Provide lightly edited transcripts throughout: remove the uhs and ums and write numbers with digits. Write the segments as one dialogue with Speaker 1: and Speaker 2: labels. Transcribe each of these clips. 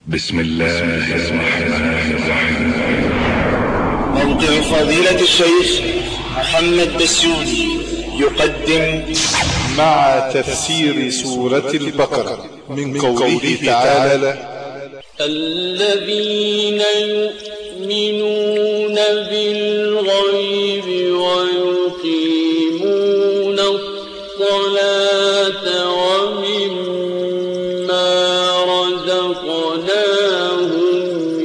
Speaker 1: بسم الله الرحمن الرحيم.
Speaker 2: موقع فضيلة الشيخ محمد بسيوني يقدم
Speaker 3: مع تفسير سورة البقرة من قوله تعالى:
Speaker 4: الذين يؤمنون بالغيب ويقيمون الصلاة ومما رزقناهم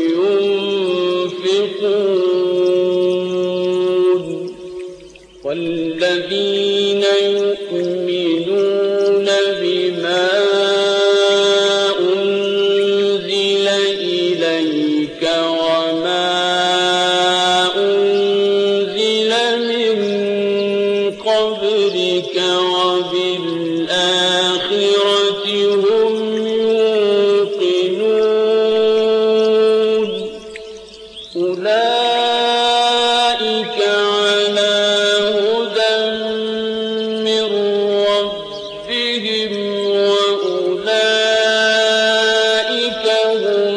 Speaker 4: ينفقون والذين يؤمنون بما أنزل إليك وما أنزل من قبلك وبالآخرة هم يوقنون أولئك على هدى من ربهم وأولئك هم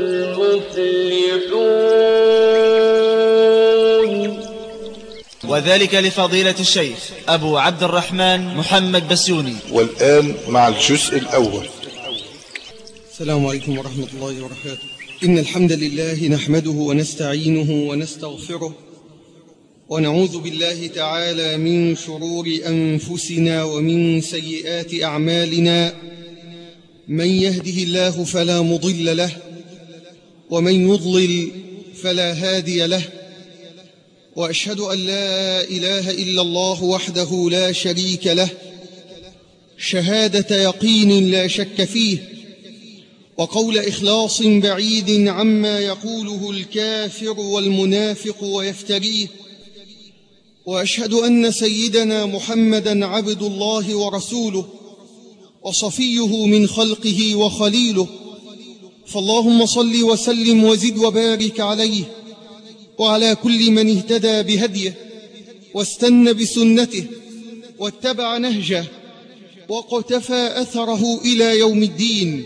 Speaker 4: المفلحون.
Speaker 5: وذلك لفضيلة الشيخ أبو عبد الرحمن محمد بسيوني.
Speaker 3: والآن مع الجزء الأول.
Speaker 6: السلام عليكم ورحمة الله وبركاته. إن الحمد لله نحمده ونستعينه ونستغفره ونعوذ بالله تعالى من شرور أنفسنا ومن سيئات أعمالنا. من يهده الله فلا مضل له ومن يضلل فلا هادي له، وأشهد أن لا إله إلا الله وحده لا شريك له شهادة يقين لا شك فيه، وقول إخلاص بعيد عما يقوله الكافر والمنافق ويفتريه. وأشهد أن سيدنا محمدًا عبد الله ورسوله وصفيه من خلقه وخليله، فاللهم صل وسلم وزد وبارك عليه وعلى كل من اهتدى بهديه واستنى بسنته واتبع نهجه وقتفى أثره إلى يوم الدين.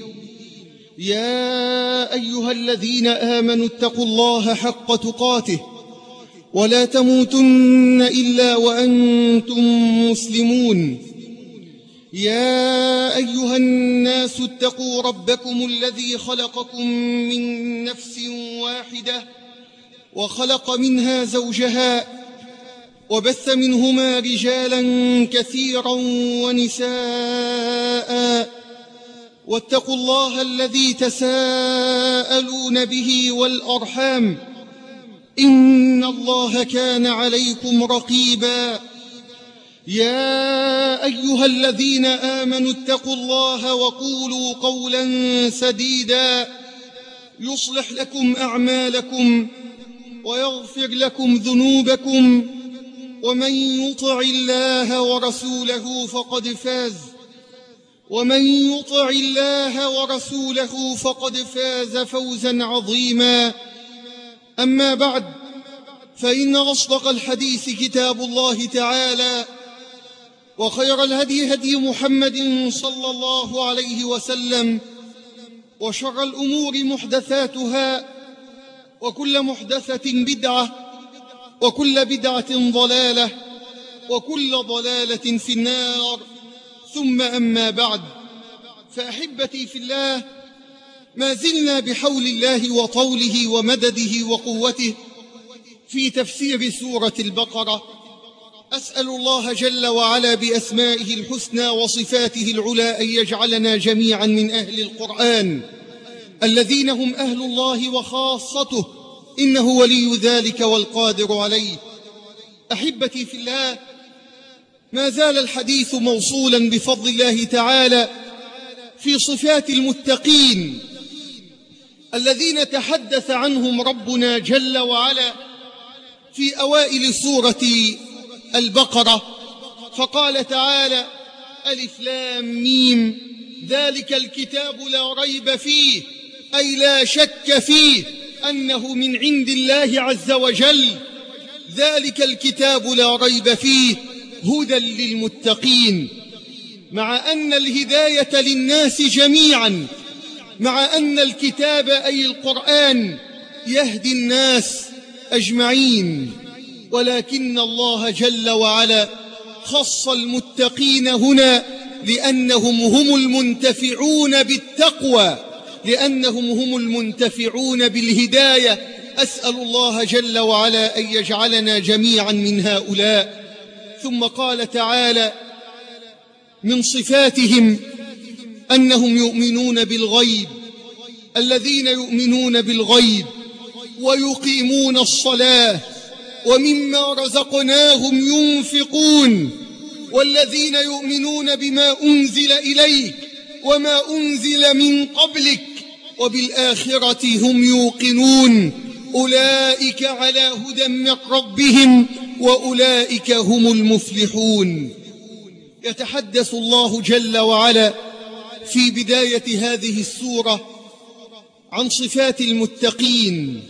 Speaker 6: يا أيها الذين آمنوا اتقوا الله حق تقاته ولا تموتن إلا وأنتم مسلمون. يا أيها الناس اتقوا ربكم الذي خلقكم من نفس واحدة وخلق منها زوجها وبث منهما رجالا كثيرا ونساء، واتقوا الله الذي تساءلون به والأرحام، إن الله كان عليكم رقيبا. يا أيها الذين آمنوا اتقوا الله وقولوا قولا سديدا يصلح لكم أعمالكم ويغفر لكم ذنوبكم، ومن يطع الله ورسوله فقد فاز فوزا عظيما. أما بعد، فإن أصدق الحديث كتاب الله تعالى، وخير الهدي هدي محمد صلى الله عليه وسلم، وشر الأمور محدثاتها، وكل محدثة بدعة، وكل بدعة ضلالة، وكل ضلالة في النار. ثم أما بعد، فأحبتي في الله، ما زلنا بحول الله وطوله ومدده وقوته في تفسير سورة البقرة. أسأل الله جل وعلا بأسمائه الحسنى وصفاته العلى أن يجعلنا جميعا من أهل القرآن الذين هم أهل الله وخاصته، إنه ولي ذلك والقادر عليه. أحبتي في الله، ما زال الحديث موصولا بفضل الله تعالى في صفات المتقين الذين تحدث عنهم ربنا جل وعلا في أوائل سورة البقرة، فقال تعالى: ألف لام ميم ذلك الكتاب لا ريب فيه، أي لا شك فيه أنه من عند الله عز وجل. ذلك الكتاب لا ريب فيه هدى للمتقين. مع أن الهداية للناس جميعا مع أن الكتاب أي القرآن يهدي الناس أجمعين، ولكن الله جل وعلا خص المتقين هنا لأنهم هم المنتفعون بالتقوى، لأنهم هم المنتفعون بالهداية. أسأل الله جل وعلا أن يجعلنا جميعا من هؤلاء. ثم قال تعالى من صفاتهم أنهم يؤمنون بالغيب، الذين يؤمنون بالغيب ويقيمون الصلاة ومما رزقناهم ينفقون، والذين يؤمنون بما أنزل إليك وما أنزل من قبلك وبالآخرة هم يوقنون، أولئك على هدى من ربهم وأولئك هم المفلحون. يتحدث الله جل وعلا في بداية هذه السورة عن صفات المتقين،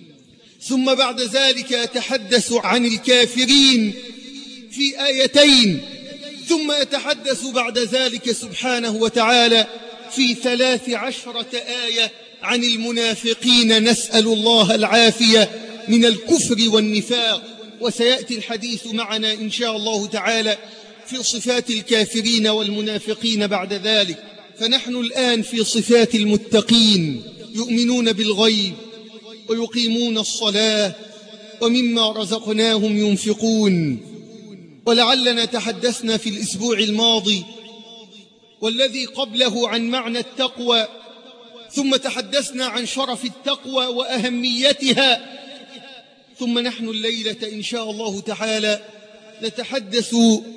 Speaker 6: ثم بعد ذلك يتحدث عن الكافرين في آيتين، ثم يتحدث بعد ذلك سبحانه وتعالى في 13 آية عن المنافقين، نسأل الله العافية من الكفر والنفاق. وسيأتي الحديث معنا إن شاء الله تعالى في صفات الكافرين والمنافقين بعد ذلك. فنحن الآن في صفات المتقين، يؤمنون بالغيب ويقيمون الصلاة ومما رزقناهم ينفقون. ولعلنا تحدثنا في الأسبوع الماضي والذي قبله عن معنى التقوى، ثم تحدثنا عن شرف التقوى وأهميتها، ثم نحن الليلة إن شاء الله تعالى نتحدث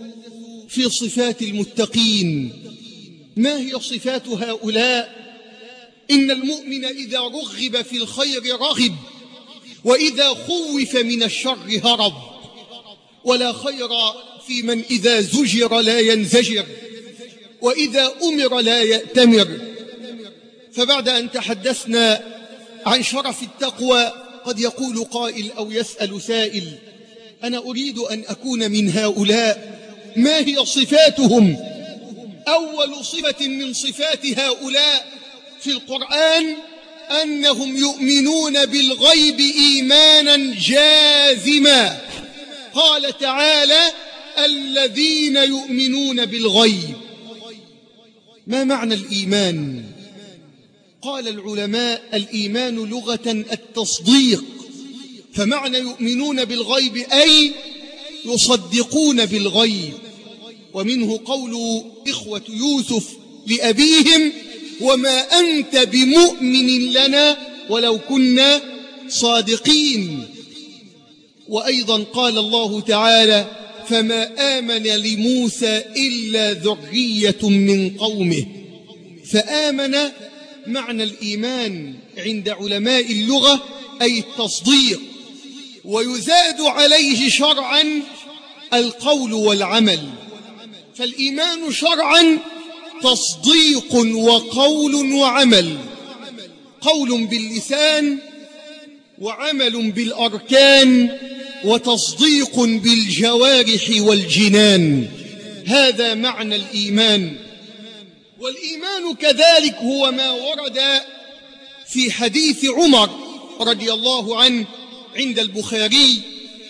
Speaker 6: في صفات المتقين. ما هي صفات هؤلاء؟ إن المؤمن إذا رغب في الخير رغب، وإذا خوف من الشر هرب، ولا خير في من إذا زجر لا ينزجر، وإذا أمر لا يأتمر. فبعد أن تحدثنا عن شرف التقوى قد يقول قائل أو يسأل سائل: أنا أريد أن أكون من هؤلاء، ما هي صفاتهم؟ أول صفة من صفات هؤلاء في القرآن أنهم يؤمنون بالغيب إيمانا جازما. قال تعالى: الذين يؤمنون بالغيب. ما معنى الإيمان؟ قال العلماء: الإيمان لغة التصديق، فمعنى يؤمنون بالغيب أي يصدقون بالغيب. ومنه قول إخوة يوسف لأبيهم: وما أنت بمؤمن لنا ولو كنا صادقين. وأيضا قال الله تعالى: فما آمن لموسى إلا ذرية من قومه. فآمن معنى الإيمان عند علماء اللغة أي التصديق، ويزاد عليه شرعا القول والعمل. فالإيمان شرعا تصديق وقول وعمل، قول باللسان وعمل بالأركان وتصديق بالجوارح والجنان. هذا معنى الإيمان. والإيمان كذلك هو ما ورد في حديث عمر رضي الله عنه عند البخاري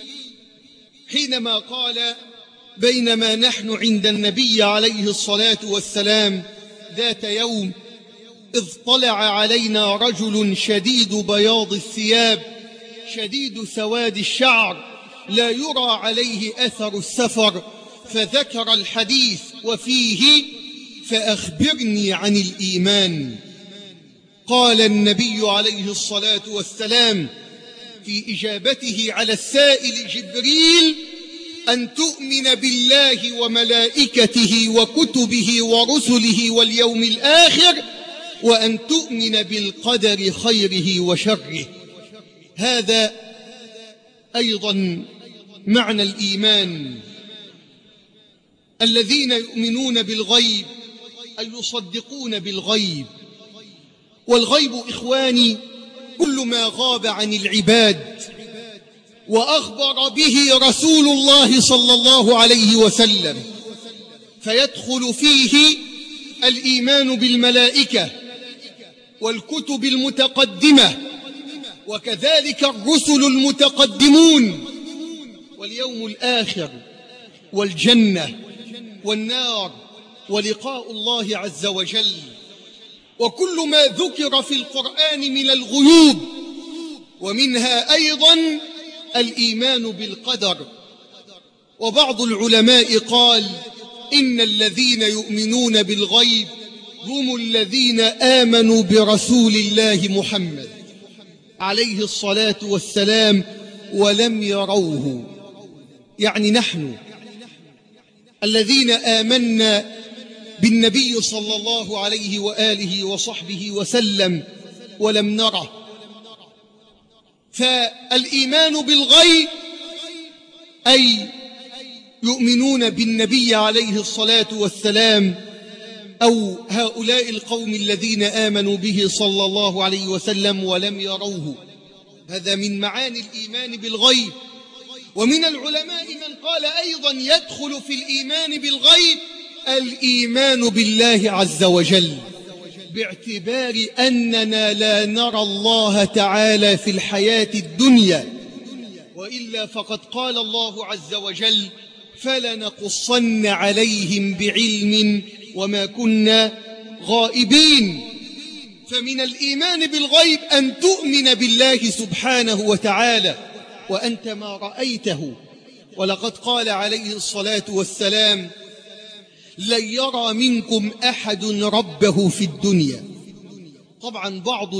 Speaker 6: حينما قال: بينما نحن عند النبي عليه الصلاة والسلام ذات يوم إذ طلع علينا رجل شديد بياض الثياب شديد سواد الشعر لا يرى عليه أثر السفر، فذكر الحديث وفيه: فأخبرني عن الإيمان. قال النبي عليه الصلاة والسلام في إجابته على السائل جبريل: أن تؤمن بالله وملائكته وكتبه ورسله واليوم الآخر، وأن تؤمن بالقدر خيره وشره. هذا أيضا معنى الإيمان. الذين يؤمنون بالغيب أي يصدقون بالغيب. والغيب إخواني كل ما غاب عن العباد وأخبر به رسول الله صلى الله عليه وسلم، فيدخل فيه الإيمان بالملائكة والكتب المتقدمة، وكذلك الرسل المتقدمون، واليوم الآخر، والجنة، والنار، ولقاء الله عز وجل، وكل ما ذكر في القرآن من الغيوب، ومنها أيضا الإيمان بالقدر. وبعض العلماء قال إن الذين يؤمنون بالغيب هم الذين آمنوا برسول الله محمد عليه الصلاة والسلام ولم يروه، يعني نحن الذين آمنا بالنبي صلى الله عليه وآله وصحبه وسلم ولم نره. فالإيمان بالغيب أي يؤمنون بالنبي عليه الصلاة والسلام، أو هؤلاء القوم الذين آمنوا به صلى الله عليه وسلم ولم يروه. هذا من معاني الإيمان بالغيب. ومن العلماء من قال أيضا يدخل في الإيمان بالغيب الإيمان بالله عز وجل، باعتبار أننا لا نرى الله تعالى في الحياة الدنيا، وإلا فقد قال الله عز وجل فلنقصن عليهم بعلم وما كنا غائبين. فمن الإيمان بالغيب أن تؤمن بالله سبحانه وتعالى وأنت ما رأيته. ولقد قال عليه الصلاة والسلام لن يرى منكم أحد ربه في الدنيا. طبعا بعض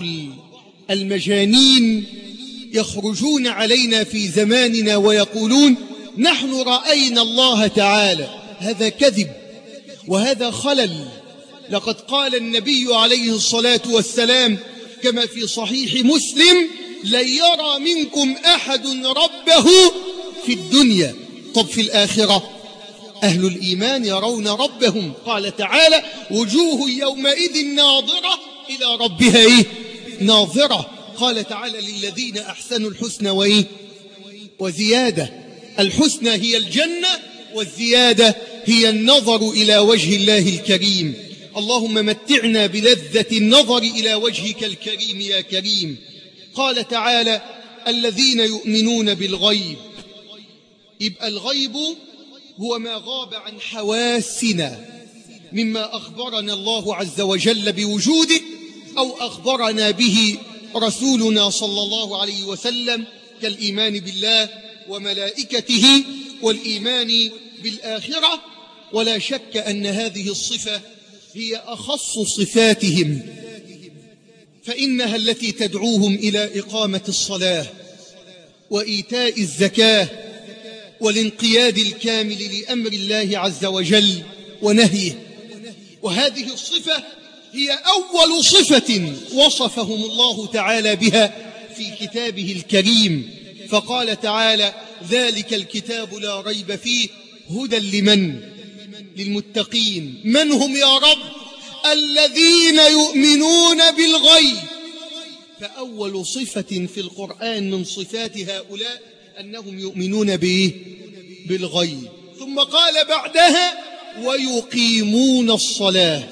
Speaker 6: المجانين يخرجون علينا في زماننا ويقولون نحن رأينا الله تعالى. هذا كذب وهذا خلل. لقد قال النبي عليه الصلاة والسلام كما في صحيح مسلم لن يرى منكم أحد ربه في الدنيا. طب في الآخرة أهل الإيمان يرون ربهم، قال تعالى وجوه يومئذ ناظرة إلى ربها ناظرة. قال تعالى للذين أحسنوا الحسنى وزيادة. الحسنى هي الجنة، والزيادة هي النظر إلى وجه الله الكريم. اللهم متعنا بلذة النظر إلى وجهك الكريم يا كريم. قال تعالى الذين يؤمنون بالغيب. يبقى الغيب هو ما غاب عن حواسنا مما أخبرنا الله عز وجل بوجوده أو أخبرنا به رسولنا صلى الله عليه وسلم، كالإيمان بالله وملائكته والإيمان بالآخرة. ولا شك أن هذه الصفة هي أخص صفاتهم، فإنها التي تدعوهم إلى إقامة الصلاة وإيتاء الزكاة والانقياد الكامل لأمر الله عز وجل ونهيه. وهذه الصفة هي أول صفة وصفهم الله تعالى بها في كتابه الكريم، فقال تعالى ذلك الكتاب لا ريب فيه هدى لمن؟ للمتقين. من هم يا رب؟ الذين يؤمنون بالغيب. فأول صفة في القرآن من صفات هؤلاء أنهم يؤمنون بالغيب. ثم قال بعدها ويقيمون الصلاة.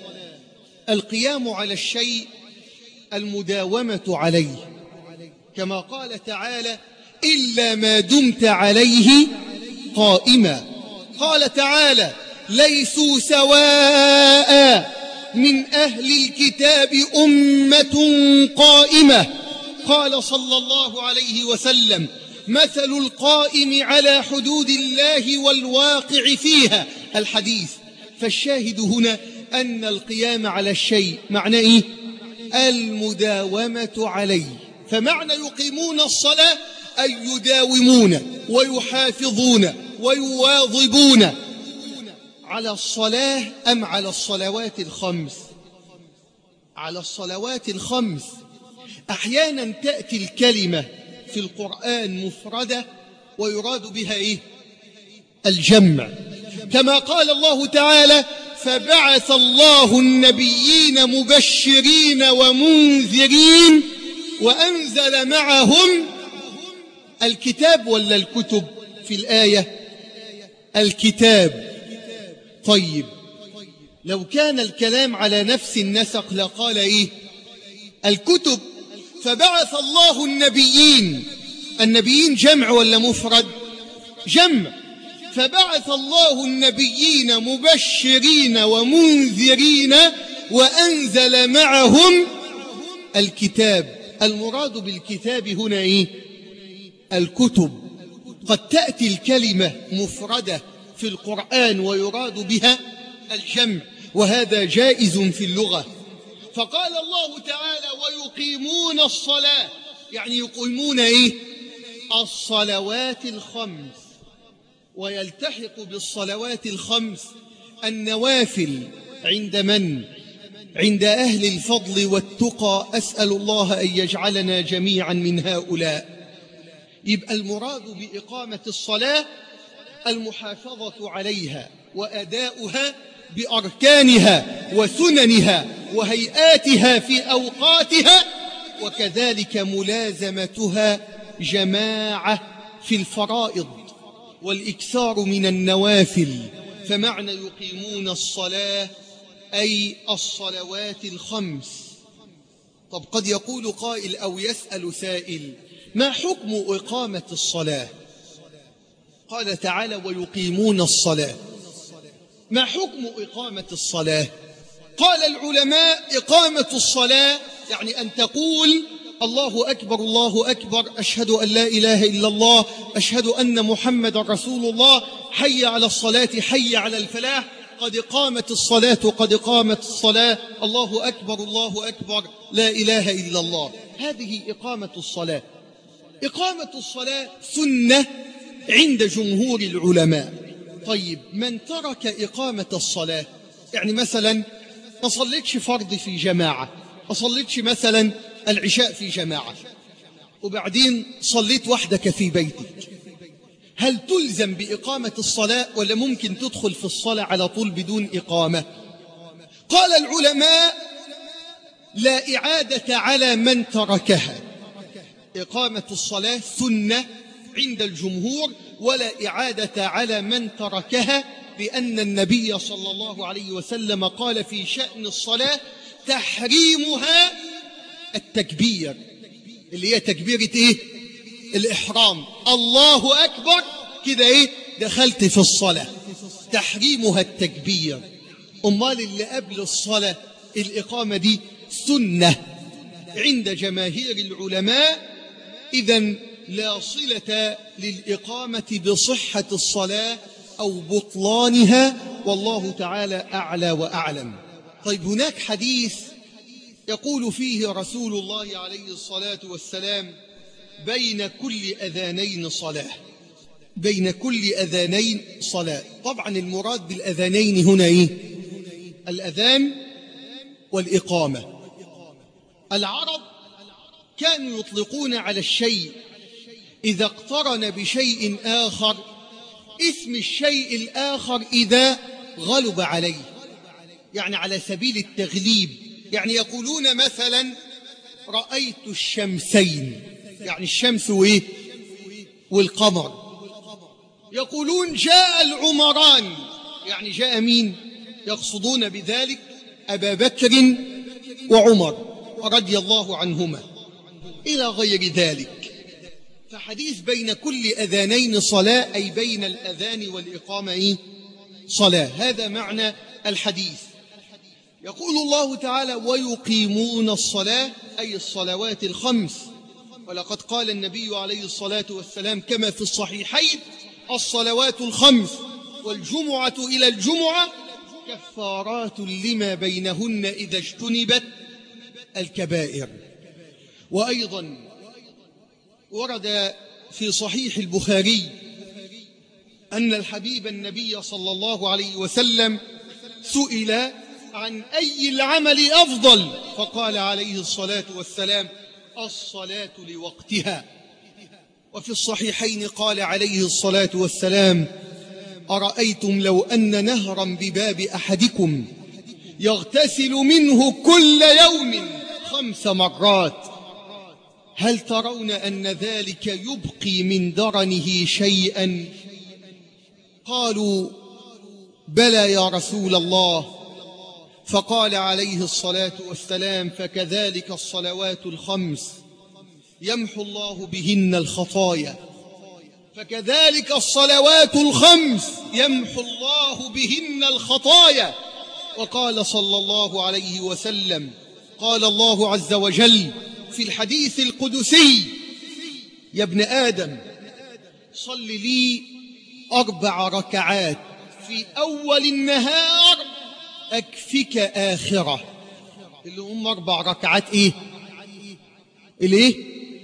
Speaker 6: القيام على الشيء المداومة عليه، كما قال تعالى إلا ما دمت عليه قائما. قال تعالى ليسوا سواء من أهل الكتاب أمة قائمة. قال صلى الله عليه وسلم مثل القائم على حدود الله والواقع فيها. الحديث. فالشاهد هنا أن القيام على الشيء معنى إيه؟ المداومة عليه. فمعنى يقيمون الصلاة أي يداومون ويحافظون ويواظبون على الصلاة أم على الصلوات الخمس؟ على الصلوات الخمس. أحيانا تأتي الكلمة في القرآن مفردة ويراد بها إيه؟ الجمع، كما قال الله تعالى فبعث الله النبيين مبشرين ومنذرين وأنزل معهم الكتاب ولا الكتب في الآية؟ الكتاب. طيب لو كان الكلام على نفس النسق لقال إيه؟ الكتب. فبعث الله النبيين جمع ولا مفرد؟ جمع. فبعث الله النبيين مبشرين ومنذرين وأنزل معهم الكتاب. المراد بالكتاب هنا إيه؟ الكتب. قد تأتي الكلمة مفردة في القرآن ويراد بها الجمع، وهذا جائز في اللغة. فقال الله تعالى ويقيمون الصلاة، يعني يقيمون إيه؟ الصلوات الخمس. ويلتحق بالصلوات الخمس النوافل. عند من؟ عند أهل الفضل والتقى. أسأل الله أن يجعلنا جميعا من هؤلاء. يبقى المراد بإقامة الصلاة المحافظة عليها وأداؤها بأركانها وسننها وهيئاتها في أوقاتها، وكذلك ملازمتها جماعة في الفرائض والإكثار من النوافل. فمعنى يقيمون الصلاة أي الصلوات الخمس. طب قد يقول قائل أو يسأل سائل: ما حكم إقامة الصلاة؟ قال تعالى ويقيمون الصلاة. ما حكم إقامة الصلاة؟ قال العلماء: إقامة الصلاة يعني أن تقول الله أكبر الله أكبر، أشهد أن لا إله إلا الله، أشهد أن محمد رسول الله، حي على الصلاة حي على الفلاح، قد قامت الصلاة قد قامت الصلاة، الله أكبر الله أكبر، لا إله إلا الله. هذه إقامة الصلاة. إقامة الصلاة سنة عند جمهور العلماء. طيب من ترك إقامة الصلاة، يعني مثلا ما صليتش فرض في جماعة، ما صليتش مثلا العشاء في جماعة، وبعدين صليت وحدك في بيتك، هل تلزم بإقامة الصلاة ولا ممكن تدخل في الصلاة على طول بدون إقامة؟ قال العلماء: لا إعادة على من تركها. إقامة الصلاة سنة عند الجمهور، ولا إعادة على من تركها، لأن النبي صلى الله عليه وسلم قال في شأن الصلاة: تحريمها التكبير، اللي هي تكبيرة إيه؟ الإحرام، الله أكبر كده إيه؟ دخلت في الصلاة. تحريمها التكبير. أمال اللي قبل الصلاة الإقامة دي سنة عند جماهير العلماء. إذن لا صلة للإقامة بصحة الصلاة أو بطلانها، والله تعالى أعلى وأعلم. طيب هناك حديث يقول فيه رسول الله عليه الصلاة والسلام: بين كل أذانين صلاة. بين كل أذانين صلاة. طبعا المراد بالأذانين هنا إيه؟ الأذان والإقامة. العرب كانوا يطلقون على الشيء إذا اقترن بشيء آخر اسم الشيء الآخر إذا غلب عليه، يعني على سبيل التغليب. يعني يقولون مثلا: رأيت الشمسين، يعني الشمس وإيه؟ والقمر. يقولون: جاء العمران، يعني جاء مين؟ يقصدون بذلك أبا بكر وعمر رضي الله عنهما إلى غير ذلك. فحديث بين كل أذانين صلاة، أي بين الأذان والإقامة إيه؟ صلاة. هذا معنى الحديث. يقول الله تعالى: ويقيمون الصلاة، أي الصلوات الخمس. ولقد قال النبي عليه الصلاة والسلام كما في الصحيحين: الصلوات الخمس والجمعة إلى الجمعة كفارات لما بينهن إذا اجتنبت الكبائر. وأيضا ورد في صحيح البخاري أن الحبيب النبي صلى الله عليه وسلم سئل عن أي العمل أفضل، فقال عليه الصلاة والسلام: الصلاة لوقتها. وفي الصحيحين قال عليه الصلاة والسلام: أرأيتم لو أن نهرا بباب أحدكم يغتسل منه كل يوم 5 مرات، هل ترون أن ذلك يبقي من درنه شيئا؟ قالوا: بلى يا رسول الله. فقال عليه الصلاة والسلام: فكذلك الصلوات الخمس يمحو الله بهن الخطايا. فكذلك الصلوات الخمس يمحو الله بهن الخطايا. وقال صلى الله عليه وسلم: قال الله عز وجل في الحديث القدسي: يا ابن آدم صل لي 4 ركعات في أول النهار أكفك آخرة. اللي هم 4 ركعات إيه؟ الإيه؟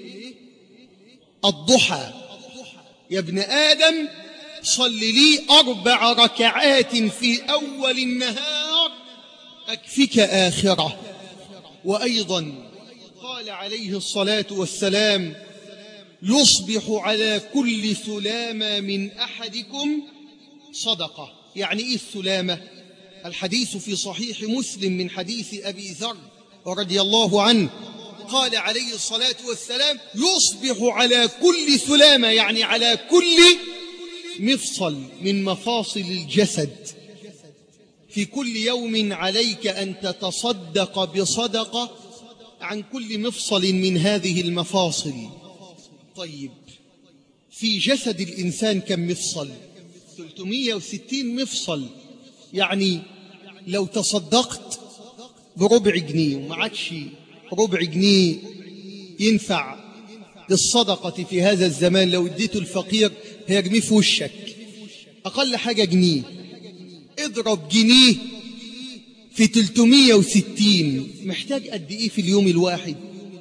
Speaker 6: الضحى. يا ابن آدم صل لي 4 ركعات في أول النهار أكفك آخرة. وأيضا قال عليه الصلاة والسلام: يصبح على كل سلامة من أحدكم صدقة. يعني إيه السلامة؟ الحديث في صحيح مسلم من حديث أبي ذر رضي الله عنه قال عليه الصلاة والسلام: يصبح على كل سلامة، يعني على كل مفصل من مفاصل الجسد، في كل يوم عليك أن تتصدق بصدقة عن كل مفصل من هذه المفاصل. طيب، في جسد الإنسان كم مفصل؟ 360 مفصل. يعني لو تصدقت بربع جنيه وما عادش ربع جنيه ينفع للصدقة في هذا الزمان، لو اديته الفقير هيرميه في وشك. أقل حاجة جنيه. اضرب جنيه في 360، محتاج قد إيه في اليوم الواحد؟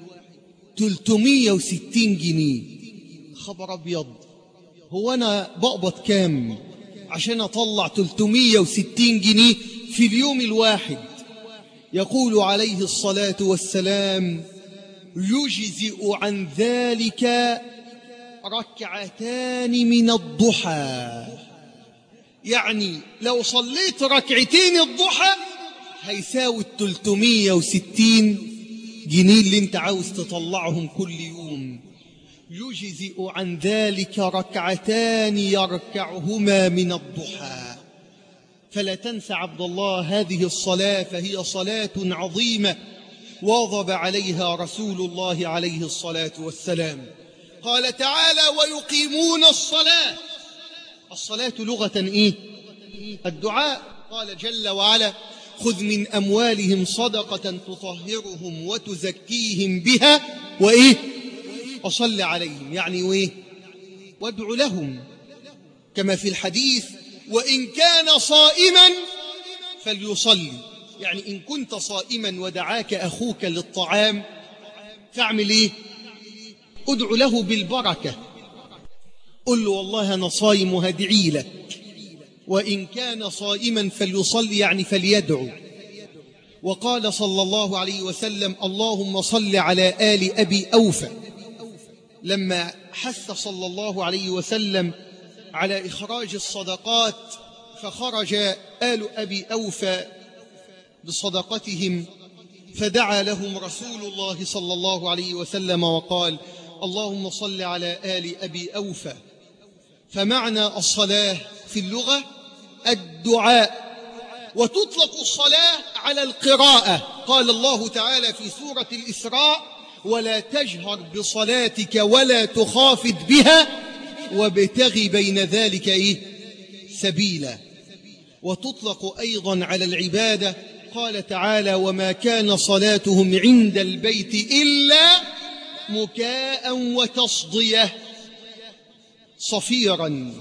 Speaker 6: 360 جنيه. خبر أبيض، هو أنا بقبض كام عشان أطلع 360 جنيه في اليوم الواحد؟ يقول عليه الصلاة والسلام: يجزئ عن ذلك 2 ركعات من الضحى. يعني لو صليت 2 ركعات الضحى هيساوي 360 جنيه اللي انت عاوز تطلعهم كل يوم. يجزئ عن ذلك 2 ركعات يركعهما من الضحى. فلا تنسى عبد الله هذه الصلاة، فهي صلاة عظيمة واظب عليها رسول الله عليه الصلاة والسلام. قال تعالى: ويقيمون الصلاة. الصلاة لغة إيه؟ الدعاء. قال جل وعلا: خذ من أموالهم صدقة تطهرهم وتزكيهم بها وإيه؟ وصل عليهم. يعني وإيه؟ وادع لهم، كما في الحديث: وإن كان صائما فليصلي. يعني إن كنت صائما ودعاك أخوك للطعام فاعمل إيه؟ ادع له بالبركة. قل له: والله أنا صائم وهدعي لك. وإن كان صائما فليصلي، يعني فليدعو. وقال صلى الله عليه وسلم: اللهم صل على آل أبي أوفى. لما حث صلى الله عليه وسلم على إخراج الصدقات فخرج آل أبي أوفى بصدقتهم، فدعا لهم رسول الله صلى الله عليه وسلم وقال: اللهم صل على آل أبي أوفى. فمعنى الصلاة في اللغة الدعاء، وتطلق الصلاة على القراءة. قال الله تعالى في سورة الإسراء: ولا تجهر بصلاتك ولا تخافت بها وابتغ بين ذلك إيه؟ سبيلا. وتطلق أيضا على العبادة. قال تعالى: وما كان صلاتهم عند البيت إلا مكاء وتصدية، صفيرا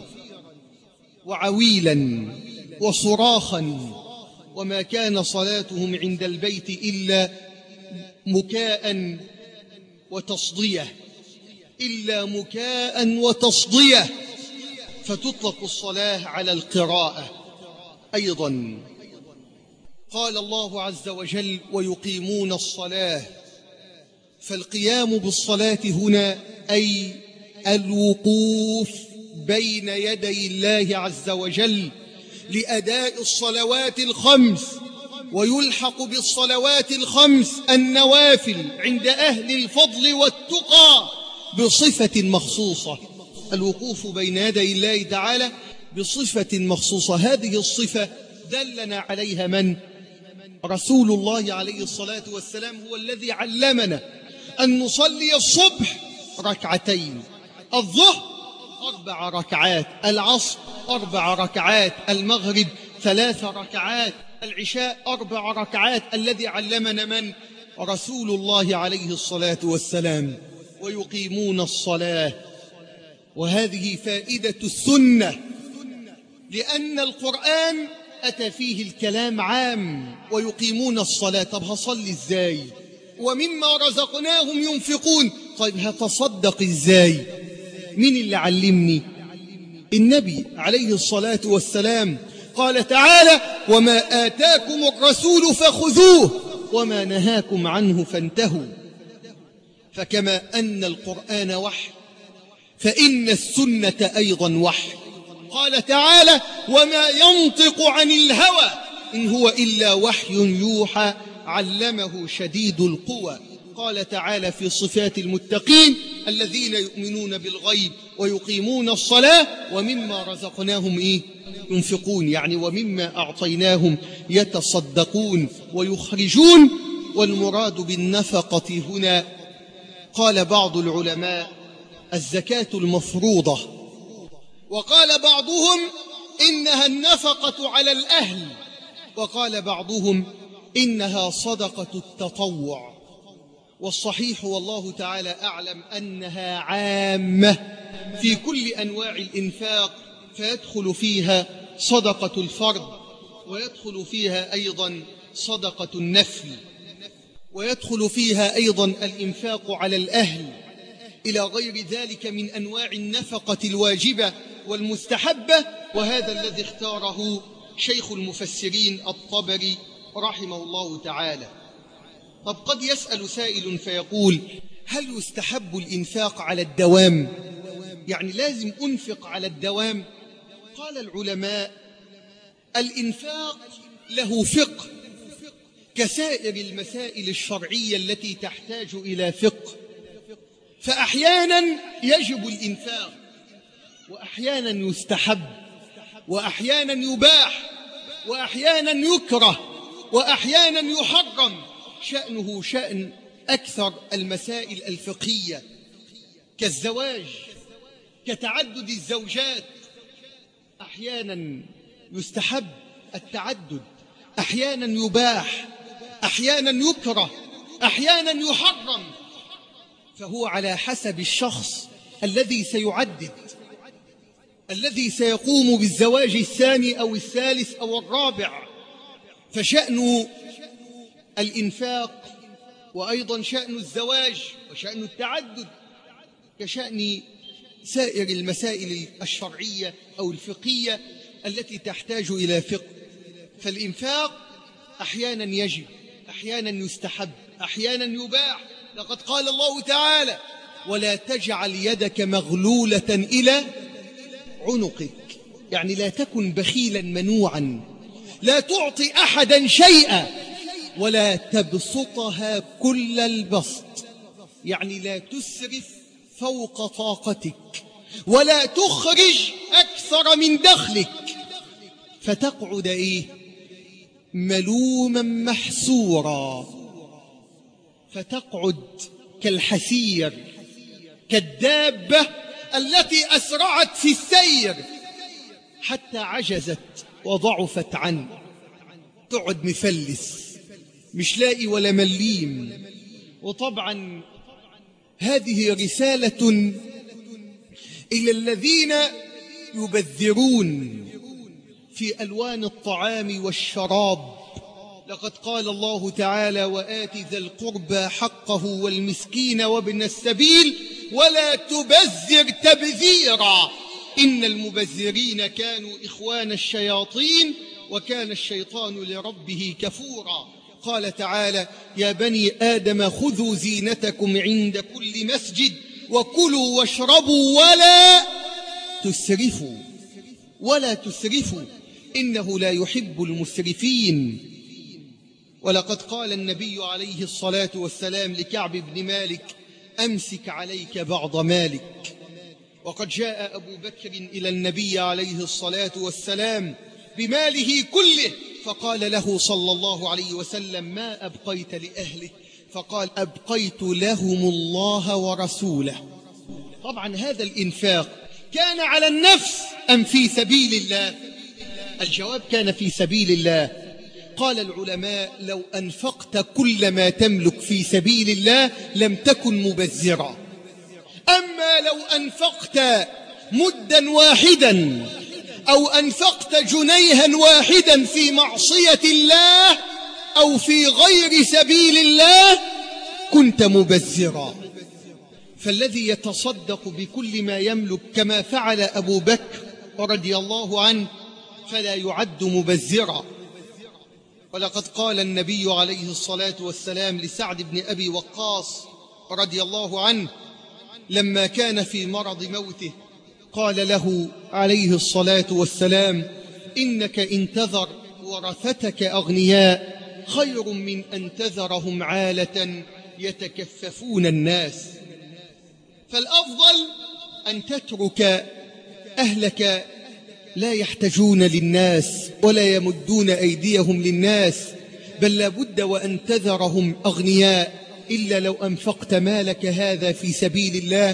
Speaker 6: وعويلا وصراخا. وما كان صلاتهم عند البيت إلا مكاء وتصدية، إلا مكاء وتصدية. فتطلق الصلاة على القراءة أيضا. قال الله عز وجل: ويقيمون الصلاة. فالقيام بالصلاة هنا أي الوقوف بين يدي الله عز وجل لأداء الصلوات الخمس. ويلحق بالصلوات الخمس النوافل عند أهل الفضل والتقى بصفة مخصوصة. الوقوف بين يدي الله تعالى بصفة مخصوصة. هذه الصفة دلنا عليها من؟ رسول الله عليه الصلاة والسلام هو الذي علمنا أن نصلي الصبح ركعتين، الظهر 4 ركعات، العصر 4 ركعات، المغرب 3 ركعات، العشاء 4 ركعات، الذي علمنا من؟ رسول الله عليه الصلاة والسلام. ويقيمون الصلاة، وهذه فائدة السنة، لأن القرآن أتى فيه الكلام عام. ويقيمون الصلاة، طب هصلي إزاي؟ ومما رزقناهم ينفقون، طيب هتصدق إزاي؟ مين اللي علمني؟ النبي عليه الصلاة والسلام. قال تعالى: وما آتاكم الرسول فخذوه وما نهاكم عنه فانتهوا. فكما أن القرآن وحي، فإن السنة أيضا وحي. قال تعالى: وما ينطق عن الهوى إن هو إلا وحي يوحى علمه شديد القوى. قال تعالى في صفات المتقين: الذين يؤمنون بالغيب ويقيمون الصلاة ومما رزقناهم ينفقون، يعني ومما أعطيناهم يتصدقون ويخرجون. والمراد بالنفقة هنا قال بعض العلماء الزكاة المفروضة، وقال بعضهم إنها النفقة على الأهل، وقال بعضهم إنها صدقة التطوع. والصحيح والله تعالى أعلم أنها عامة في كل أنواع الإنفاق، فيدخل فيها صدقة الفرض، ويدخل فيها أيضا صدقة النفل، ويدخل فيها أيضا الإنفاق على الأهل، إلى غير ذلك من أنواع النفقة الواجبة والمستحبة. وهذا الذي اختاره شيخ المفسرين الطبري رحمه الله تعالى. طب قد يسأل سائل فيقول: هل يستحب الإنفاق على الدوام؟ يعني لازم أنفق على الدوام؟ قال العلماء: الإنفاق له فقه كسائر المسائل الشرعية التي تحتاج إلى فقه، فأحيانا يجب الإنفاق، وأحيانا يستحب، وأحيانا يباح، وأحيانا يكره، وأحيانا يحرم. شأنه شأن أكثر المسائل الفقهية، كالزواج، كتعدد الزوجات. أحيانا يستحب التعدد، أحيانا يباح، أحيانا يكره، أحيانا يحرم. فهو على حسب الشخص الذي سيعدد، الذي سيقوم بالزواج الثاني أو الثالث أو الرابع. فشأن الإنفاق وأيضا شأن الزواج وشأن التعدد كشأن سائر المسائل الشرعية أو الفقهية التي تحتاج إلى فقه. فالإنفاق أحيانا يجب، أحيانا يستحب، أحيانا يباح. لقد قال الله تعالى: ولا تجعل يدك مغلولة إلى عنقك، يعني لا تكن بخيلا منوعا، لا تعطي أحدا شيئا ولا تبسطها كل البسط، يعني لا تسرف فوق طاقتك ولا تخرج أكثر من دخلك، فتقعد ملوما محسورا، فتقعد كالحسير، كالدابة التي أسرعت في السير حتى عجزت وضعفت عنه، تقعد مفلس مش لاقي ولا مليم. وطبعا هذه رسالة إلى الذين يبذرون في ألوان الطعام والشراب. لقد قال الله تعالى: وآت ذا القربى حقه والمسكين وابن السبيل ولا تبذر تبذيرا إن المبذرين كانوا إخوان الشياطين وكان الشيطان لربه كفورا. قال تعالى: يا بني آدم خذوا زينتكم عند كل مسجد وكلوا واشربوا ولا تسرفوا إنه لا يحب المسرفين. ولقد قال النبي عليه الصلاة والسلام لكعب بن مالك: أمسك عليك بعض مالك. وقد جاء أبو بكر إلى النبي عليه الصلاة والسلام بماله كله فقال له صلى الله عليه وسلم: ما أبقيت لأهلك؟ فقال: أبقيت لهم الله ورسوله. طبعا هذا الإنفاق كان على النفس أم في سبيل الله؟ الجواب كان في سبيل الله. قال العلماء: لو أنفقت كل ما تملك في سبيل الله لم تكن مبذرا، أما لو أنفقت مدا واحدا أو أنفقت جنيها واحدا في معصية الله أو في غير سبيل الله كنت مبذرا. فالذي يتصدق بكل ما يملك كما فعل أبو بكر رضي الله عنه فلا يعد مبذرا. ولقد قال النبي عليه الصلاة والسلام لسعد بن أبي وقاص رضي الله عنه لما كان في مرض موته، قال له عليه الصلاة والسلام: إنك إن تذر ورثتك أغنياء خير من أن تذرهم عالة يتكففون الناس. فالأفضل أن تترك أهلك لا يحتاجون للناس ولا يمدون أيديهم للناس، بل لابد وأن تذرهم أغنياء. إلا لو أنفقت مالك هذا في سبيل الله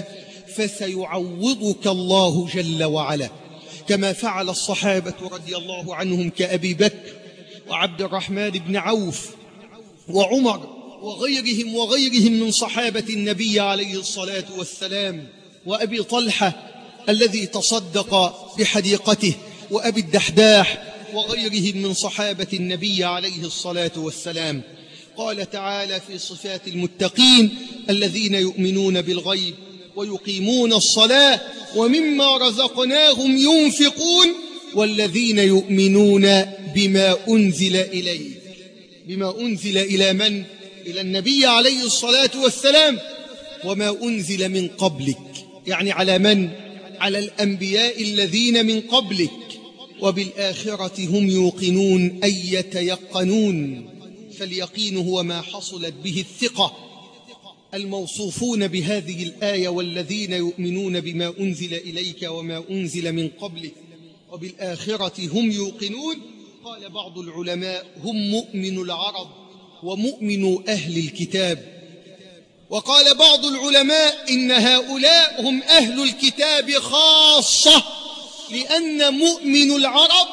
Speaker 6: فسيعوضك الله جل وعلا، كما فعل الصحابة رضي الله عنهم كأبي بكر وعبد الرحمن بن عوف وعمر وغيرهم من صحابة النبي عليه الصلاة والسلام، وأبي طلحة الذي تصدق بحديقته، وأبي الدحداح وغيرهم من صحابة النبي عليه الصلاة والسلام. قال تعالى في صفات المتقين: الذين يؤمنون بالغيب ويقيمون الصلاة ومما رزقناهم ينفقون والذين يؤمنون بما أنزل إليك. بما أنزل إلى من؟ إلى النبي عليه الصلاة والسلام. وما أنزل من قبلك، يعني على من؟ على الأنبياء الذين من قبلك. وبالآخرة هم يوقنون أي يتيقنون، فاليقين هو ما حصلت به الثقة. الموصوفون بهذه الآية: والذين يؤمنون بما أنزل إليك وما أنزل من قبلك وبالآخرة هم يوقنون. قال بعض العلماء: هم مؤمن العرب ومؤمن أهل الكتاب. وقال بعض العلماء: إن هؤلاء هم أهل الكتاب خاصة، لأن مؤمن العرب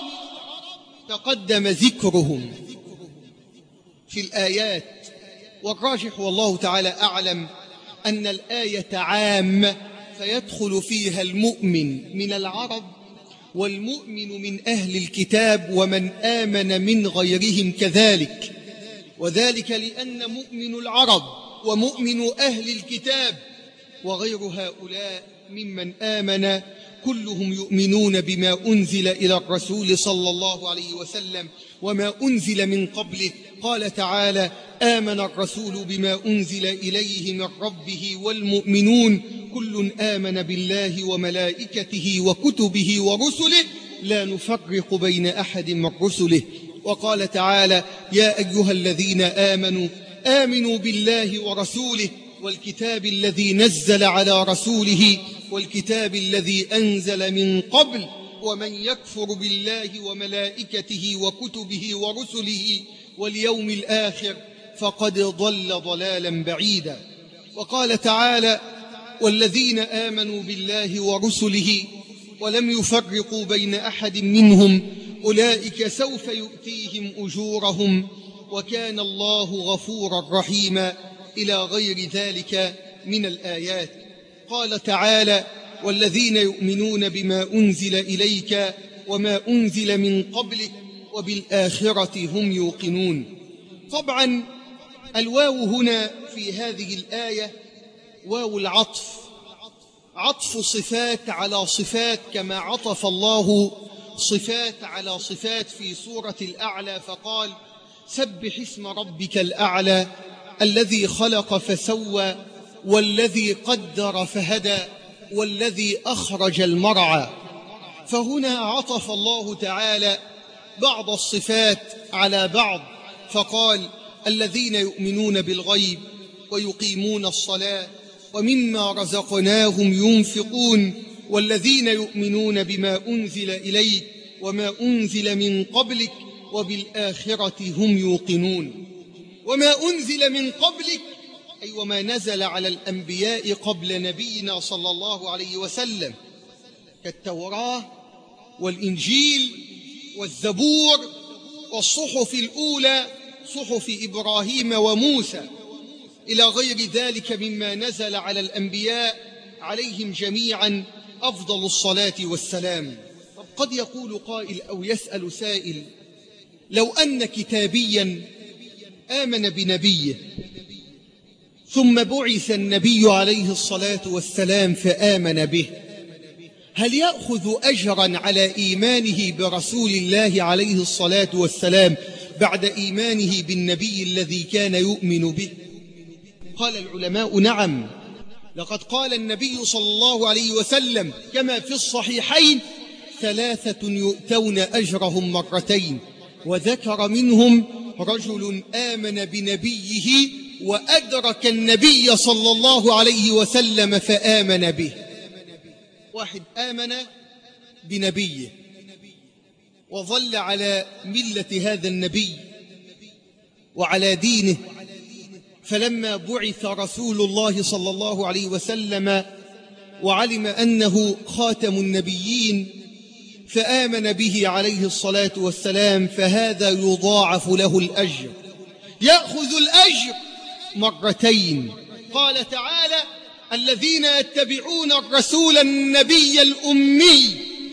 Speaker 6: تقدم ذكرهم في الآيات. والراجح والله تعالى أعلم أن الآية عامة، فيدخل فيها المؤمن من العرب والمؤمن من أهل الكتاب ومن آمن من غيرهم كذلك. وذلك لأن مؤمن العرب ومؤمن أهل الكتاب وغير هؤلاء ممن آمن كلهم يؤمنون بما أنزل إلى الرسول صلى الله عليه وسلم وما أنزل من قبله. قال تعالى: آمن الرسول بما أنزل إليه من ربه والمؤمنون كل آمن بالله وملائكته وكتبه ورسله لا نفرق بين أحد من رسله. وقال تعالى: يا أيها الذين آمنوا آمنوا بالله ورسوله والكتاب الذي نزل على رسوله والكتاب الذي أنزل من قبل ومن يكفر بالله وملائكته وكتبه ورسله واليوم الآخر فقد ضل ضلالا بعيدا. وقال تعالى: والذين آمنوا بالله ورسله ولم يفرقوا بين أحد منهم أولئك سوف يؤتيهم أجورهم وكان الله غفورا رحيما، إلى غير ذلك من الآيات. قال تعالى: والذين يؤمنون بما أنزل إليك وما أنزل من قبلك وبالآخرة هم يوقنون. طبعا الواو هنا في هذه الآية واو العطف، عطف صفات على صفات، كما عطف الله صفات على صفات في سورة الأعلى فقال: سبح اسم ربك الأعلى الذي خلق فسوى والذي قدر فهدى والذي أخرج المرعى. فهنا عطف الله تعالى بعض الصفات على بعض فقال: الذين يؤمنون بالغيب ويقيمون الصلاة ومما رزقناهم ينفقون والذين يؤمنون بما أنزل إليك وما أنزل من قبلك وبالآخرة هم يوقنون. وما أنزل من قبلك أي وما نزل على الأنبياء قبل نبينا صلى الله عليه وسلم كالتوراة والإنجيل والزبور والصحف الأولى صحف إبراهيم وموسى إلى غير ذلك مما نزل على الأنبياء عليهم جميعا أفضل الصلاة والسلام. قد يقول قائل أو يسأل سائل: لو أن كتابيا آمن بنبيه ثم بعث النبي عليه الصلاة والسلام فآمن به، هل يأخذ أجرا على إيمانه برسول الله عليه الصلاة والسلام بعد إيمانه بالنبي الذي كان يؤمن به؟ قال العلماء: نعم، لقد قال النبي صلى الله عليه وسلم كما في الصحيحين: 3 يؤتون أجرهم مرتين، وذكر منهم رجل آمن بنبيه وأدرك النبي صلى الله عليه وسلم فآمن به. واحد آمن بنبيه وظل على ملة هذا النبي وعلى دينه، فلما بعث رسول الله صلى الله عليه وسلم وعلم أنه خاتم النبيين فآمن به عليه الصلاة والسلام، فهذا يضاعف له الأجر، يأخذ الأجر مرتين. قال تعالى: الذين يتبعون الرسول النبي الأمي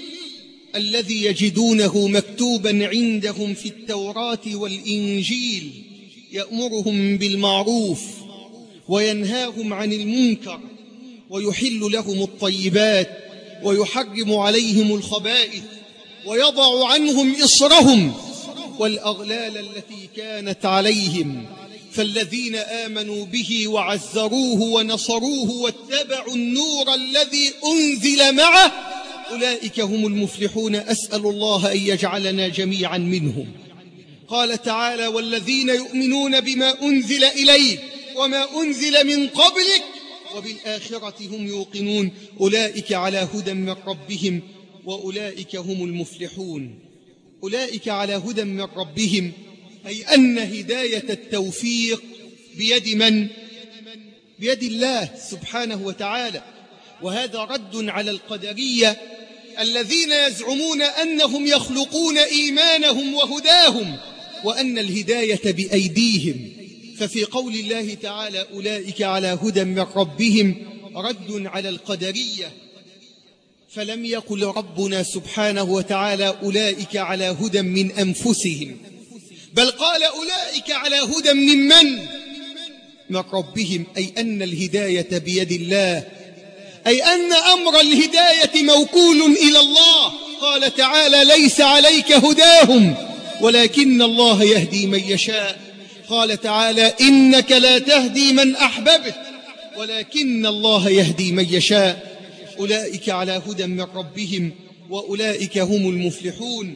Speaker 6: الذي يجدونه مكتوبا عندهم في التوراة والإنجيل يأمرهم بالمعروف وينهاهم عن المنكر ويحل لهم الطيبات ويحرم عليهم الخبائث ويضع عنهم إصرهم والأغلال التي كانت عليهم، فالذين آمنوا به وعزروه ونصروه واتبعوا النور الذي أنزل معه أولئك هم المفلحون. أسأل الله أن يجعلنا جميعا منهم. قال تعالى: والذين يؤمنون بما أنزل إليك وما أنزل من قبلك وبالآخرة هم يوقنون أولئك على هدى من ربهم وأولئك هم المفلحون. أولئك على هدى من ربهم أي أن هداية التوفيق بيد من؟ بيد الله سبحانه وتعالى. وهذا رد على القدرية الذين يزعمون أنهم يخلقون إيمانهم وهداهم وأن الهداية بأيديهم. ففي قول الله تعالى: أولئك على هدى من ربهم رد على القدرية، فلم يقل ربنا سبحانه وتعالى أولئك على هدى من أنفسهم، بل قال أولئك على هدى من ربهم، أي أن الهداية بيد الله، أي أن أمر الهداية موكول إلى الله. قال تعالى: ليس عليك هداهم ولكن الله يهدي من يشاء. قال تعالى: إنك لا تهدي من أحببت ولكن الله يهدي من يشاء. أولئك على هدى من ربهم وأولئك هم المفلحون.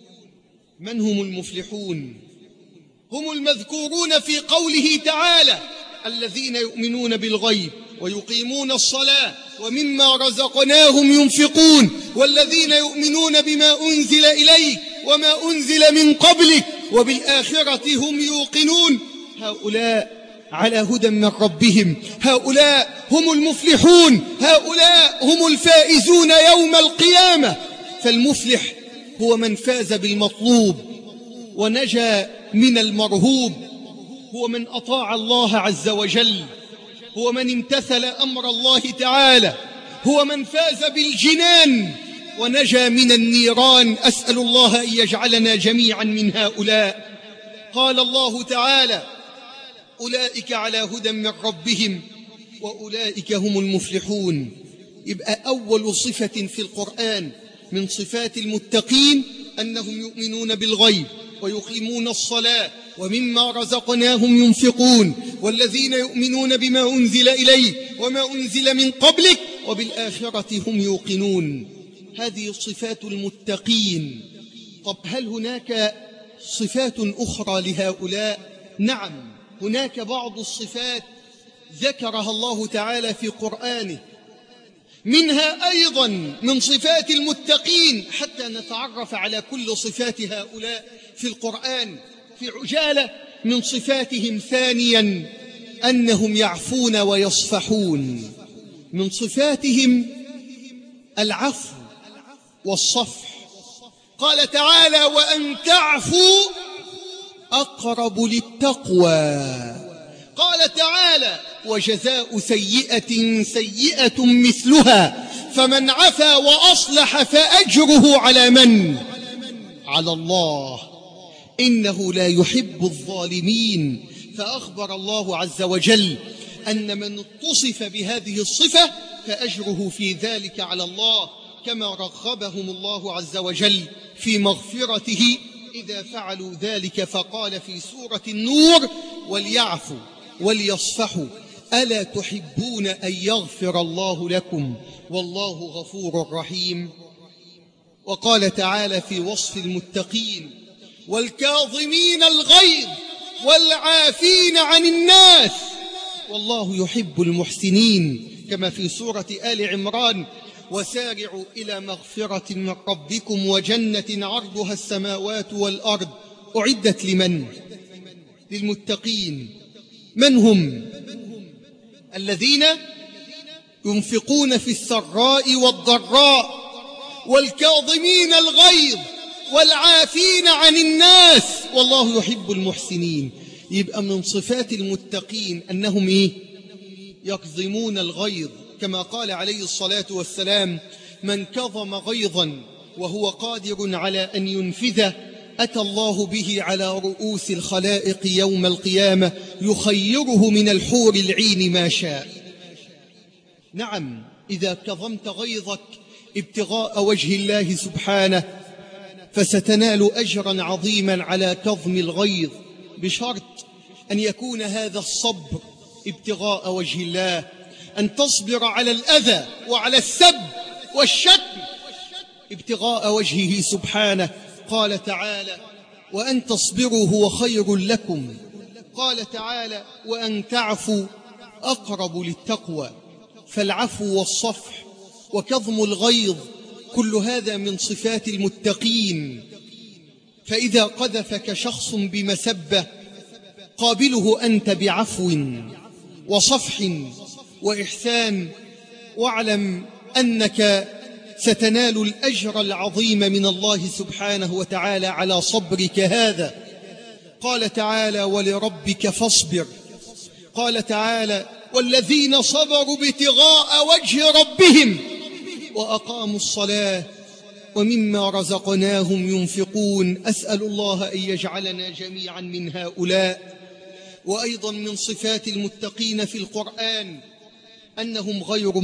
Speaker 6: من هم المفلحون؟ هم المذكورون في قوله تعالى: الذين يؤمنون بالغيب ويقيمون الصلاة ومما رزقناهم ينفقون والذين يؤمنون بما أنزل إليك وما أنزل من قبلك وبالآخرة هم يوقنون. هؤلاء على هدى من ربهم، هؤلاء هم المفلحون، هؤلاء هم الفائزون يوم القيامة. فالمفلح هو من فاز بالمطلوب ونجا من المرهوب، هو من أطاع الله عز وجل، هو من امتثل أمر الله تعالى، هو من فاز بالجنان ونجا من النيران. أسأل الله أن يجعلنا جميعا من هؤلاء. قال الله تعالى: أولئك على هدى من ربهم وأولئك هم المفلحون. يبقى أول صفة في القرآن من صفات المتقين أنهم يؤمنون بالغيب ويقيمون الصلاة ومما رزقناهم ينفقون والذين يؤمنون بما أنزل إليك وما أنزل من قبلك وبالآخرة هم يوقنون. هذه صفات المتقين. طب هل هناك صفات أخرى لهؤلاء؟ نعم، هناك بعض الصفات ذكرها الله تعالى في قرآنه، منها أيضا من صفات المتقين حتى نتعرف على كل صفات هؤلاء في القرآن في عجالة. من صفاتهم ثانيا أنهم يعفون ويصفحون. من صفاتهم العفو والصفح. قال تعالى: وأن تعفوا أقرب للتقوى. قال تعالى: وجزاء سيئة سيئة مثلها فمن عفا وأصلح فأجره على من؟ على الله، إنه لا يحب الظالمين. فأخبر الله عز وجل أن من اتصف بهذه الصفة فأجره في ذلك على الله، كما رغبهم الله عز وجل في مغفرته إذا فعلوا ذلك. فقال في سورة النور: وليعفوا وليصفحوا ألا تحبون أن يغفر الله لكم والله غفور رحيم. وقال تعالى في وصف المتقين: والكاظمين الغيظ والعافين عن الناس والله يحب المحسنين، كما في سورة آل عمران: وسارعوا إلى مغفرة من ربكم وجنة عرضها السماوات والأرض أعدت لمن؟ للمتقين. من هم؟ الذين ينفقون في السراء والضراء والكاظمين الغيظ والعافين عن الناس والله يحب المحسنين. يبقى من صفات المتقين أنهم يكظمون الغيظ، كما قال عليه الصلاة والسلام: من كظم غيظا وهو قادر على أن ينفذه أتى الله به على رؤوس الخلائق يوم القيامة يخيره من الحور العين ما شاء. نعم، إذا كظمت غيظك ابتغاء وجه الله سبحانه فستنال أجرا عظيما على كظم الغيظ، بشرط أن يكون هذا الصبر ابتغاء وجه الله، أن تصبر على الأذى وعلى السب والشتم ابتغاء وجهه سبحانه. قال تعالى: وأن تصبروا هو خير لكم. قال تعالى: وأن تعفوا أقرب للتقوى. فالعفو والصفح وكظم الغيظ كل هذا من صفات المتقين. فإذا قذفك شخص بمسبة قابله أنت بعفو وصفح وإحسان، واعلم أنك ستنال الأجر العظيم من الله سبحانه وتعالى على صبرك هذا. قال تعالى: ولربك فاصبر. قال تعالى: والذين صبروا ابتغاء وجه ربهم وأقاموا الصلاة ومما رزقناهم ينفقون. أسأل الله أن يجعلنا جميعا من هؤلاء. وأيضا من صفات المتقين في القرآن أنهم غير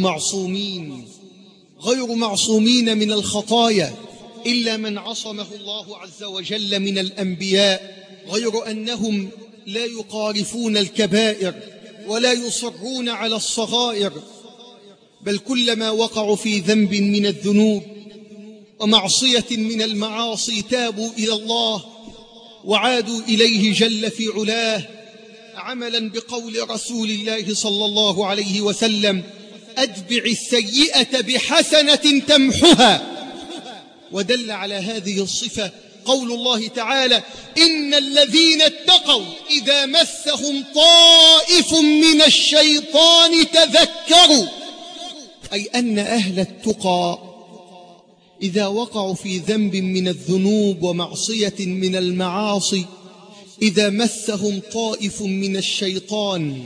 Speaker 6: معصومين من الخطايا إلا من عصمه الله عز وجل من الأنبياء، غير أنهم لا يقارفون الكبائر ولا يصرون على الصغائر، بل كلما وقعوا في ذنب من الذنوب ومعصية من المعاصي تابوا إلى الله وعادوا إليه جل في علاه، عملا بقول رسول الله صلى الله عليه وسلم: أتبع السيئة بحسنة تمحها. ودل على هذه الصفة قول الله تعالى: إن الذين اتقوا إذا مسهم طائف من الشيطان تذكروا، أي أن أهل التقى إذا وقعوا في ذنب من الذنوب ومعصية من المعاصي، إذا مسهم طائف من الشيطان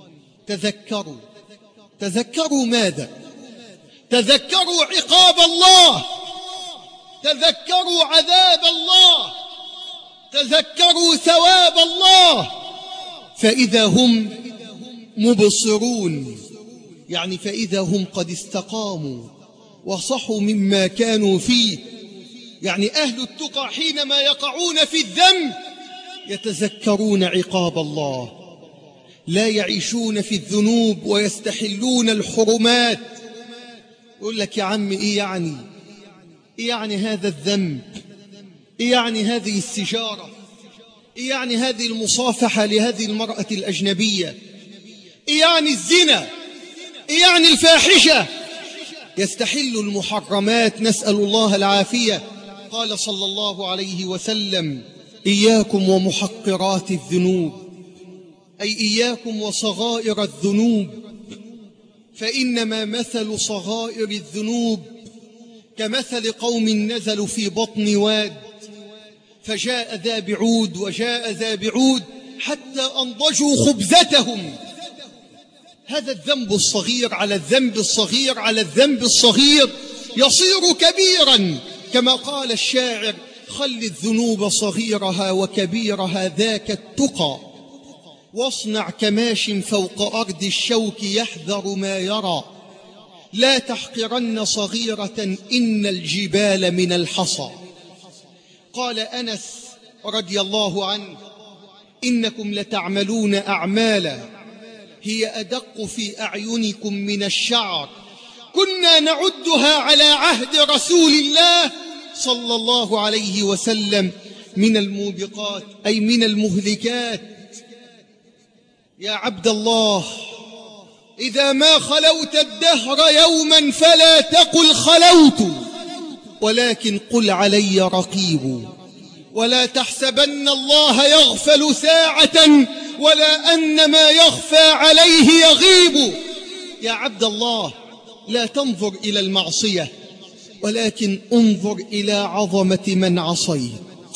Speaker 6: تذكروا ماذا؟ تذكروا عقاب الله، تذكروا عذاب الله، تذكروا ثواب الله، فإذا هم مبصرون، يعني فإذا هم قد استقاموا وصحوا مما كانوا فيه. يعني أهل التقى حينما يقعون في الذنب يتذكرون عقاب الله، لا يعيشون في الذنوب ويستحلون الحرمات. يقول لك: يا عم إيه يعني هذا الذنب؟ إيه يعني هذه السجارة؟ إيه يعني هذه المصافحة لهذه المرأة الأجنبية؟ إيه يعني الزنا؟ إيه يعني الفاحشة؟ يستحل المحرمات، نسأل الله العافية. قال صلى الله عليه وسلم: إياكم ومحقرات الذنوب، أي إياكم وصغائر الذنوب، فإنما مثل صغائر الذنوب كمثل قوم نزلوا في بطن واد، فجاء ذا بعود وجاء ذا بعود حتى أنضجوا خبزتهم. هذا الذنب الصغير على الذنب الصغير على الذنب الصغير يصير كبيرا، كما قال الشاعر: خل الذنوب صغيرها وكبيرها ذاك التقى، واصنع كماش فوق أرض الشوك يحذر ما يرى، لا تحقرن صغيرة إن الجبال من الحصى. قال أنس رضي الله عنه: إنكم لتعملون أعمالا هي أدق في أعينكم من الشعر، كنا نعدها على عهد رسول الله صلى الله عليه وسلم من الموبقات، أي من المهلكات. يا عبد الله، إذا ما خلوت الدهر يوما فلا تقل خلوت، ولكن قل علي رقيب، ولا تحسبن الله يغفل ساعة ولا أن ما يخفى عليه يغيب. يا عبد الله، لا تنظر إلى المعصية، ولكن انظر إلى عظمة من عصيت،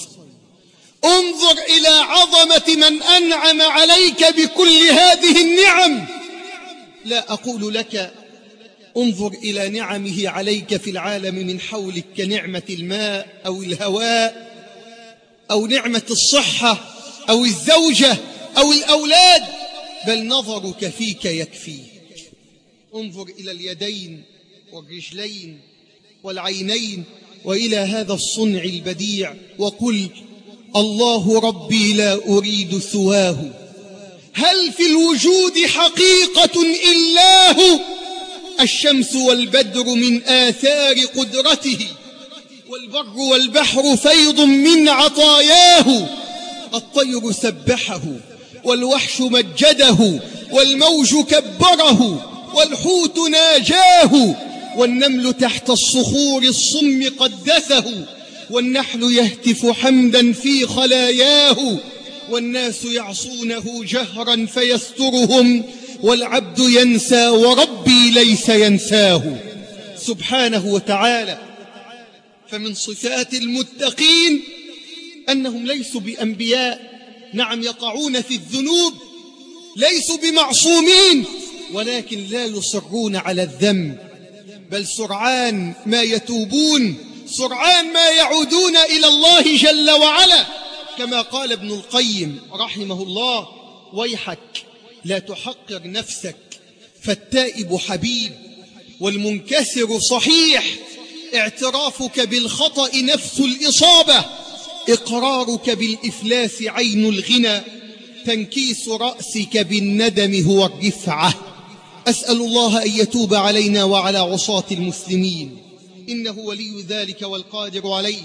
Speaker 6: انظر إلى عظمة من أنعم عليك بكل هذه النعم. لا أقول لك انظر إلى نعمه عليك في العالم من حولك كنعمة الماء أو الهواء أو نعمة الصحة أو الزوجة أو الأولاد، بل نظرك فيك يكفيك. انظر إلى اليدين والرجلين والعينين وإلى هذا الصنع البديع، وقل: الله ربي لا أريد سواه، هل في الوجود حقيقة إلا هو؟ الشمس والبدر من آثار قدرته، والبر والبحر فيض من عطاياه، الطير سبحه والوحش مجده والموج كبره والحوت ناجاه، والنمل تحت الصخور الصم قدسه، والنحل يهتف حمدا في خلاياه، والناس يعصونه جهرا فيسترهم، والعبد ينسى وربي ليس ينساه سبحانه وتعالى. فمن صفات المتقين أنهم ليسوا بأنبياء، نعم يقعون في الذنوب، ليسوا بمعصومين، ولكن لا يصرون على الذنب، بل سرعان ما يتوبون، سرعان ما يعودون إلى الله جل وعلا، كما قال ابن القيم رحمه الله: ويحك لا تحقر نفسك، فالتائب حبيب والمنكسر صحيح، اعترافك بالخطأ نفس الإصابة، إقرارك بالإفلاس عين الغنى، تنكيس رأسك بالندم هو الرفعة. أسأل الله أن يتوب علينا وعلى عصاة المسلمين، إنه ولي ذلك والقادر عليه.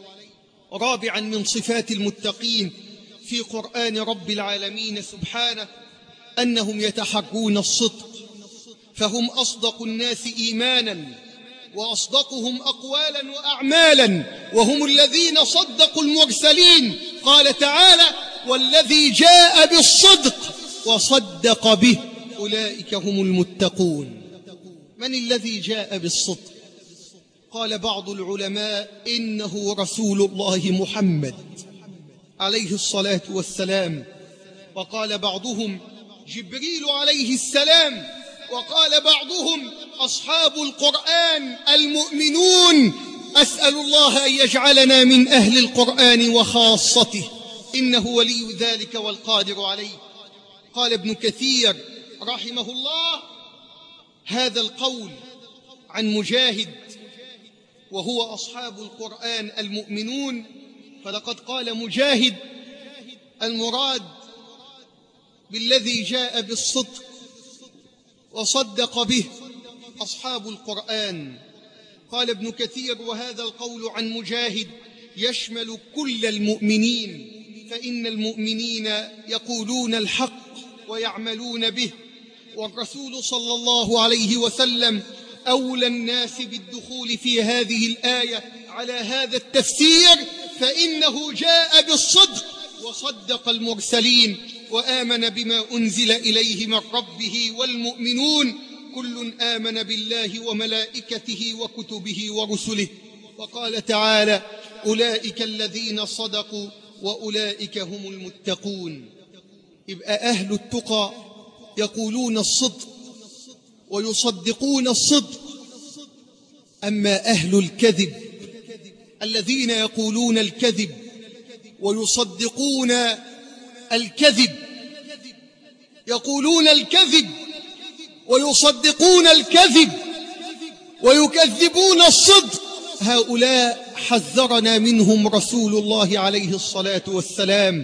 Speaker 6: رابعا من صفات المتقين في قرآن رب العالمين سبحانه أنهم يتحرون الصدق، فهم أصدق الناس إيمانا وأصدقهم أقوالا وأعمالا، وهم الذين صدقوا المرسلين. قال تعالى: والذي جاء بالصدق وصدق به أولئك هم المتقون. من الذي جاء بالصدق؟ قال بعض العلماء: إنه رسول الله محمد عليه الصلاة والسلام، وقال بعضهم: جبريل عليه السلام، وقال بعضهم: أصحاب القرآن المؤمنون. أسأل الله أن يجعلنا من أهل القرآن وخاصته، إنه ولي ذلك والقادر عليه. قال ابن كثير رحمه الله هذا القول عن مجاهد وهو أصحاب القرآن المؤمنون، فلقد قال مجاهد: المراد بالذي جاء بالصدق وصدق به أصحاب القرآن. قال ابن كثير: وهذا القول عن مجاهد يشمل كل المؤمنين، فإن المؤمنين يقولون الحق ويعملون به، والرسول صلى الله عليه وسلم أولى الناس بالدخول في هذه الآية على هذا التفسير، فإنه جاء بالصدق وصدق المرسلين وآمن بما أنزل إليه من ربه والمؤمنون كل آمن بالله وملائكته وكتبه ورسله. وقال تعالى: أولئك الذين صدقوا وأولئك هم المتقون. يبقى أهل التقى يقولون الصدق ويصدقون الصدق. أما أهل الكذب الذين يقولون الكذب ويصدقون الكذب، يقولون الكذب ويصدقون الكذب ويكذبون الصدق، هؤلاء حذرنا منهم رسول الله عليه الصلاة والسلام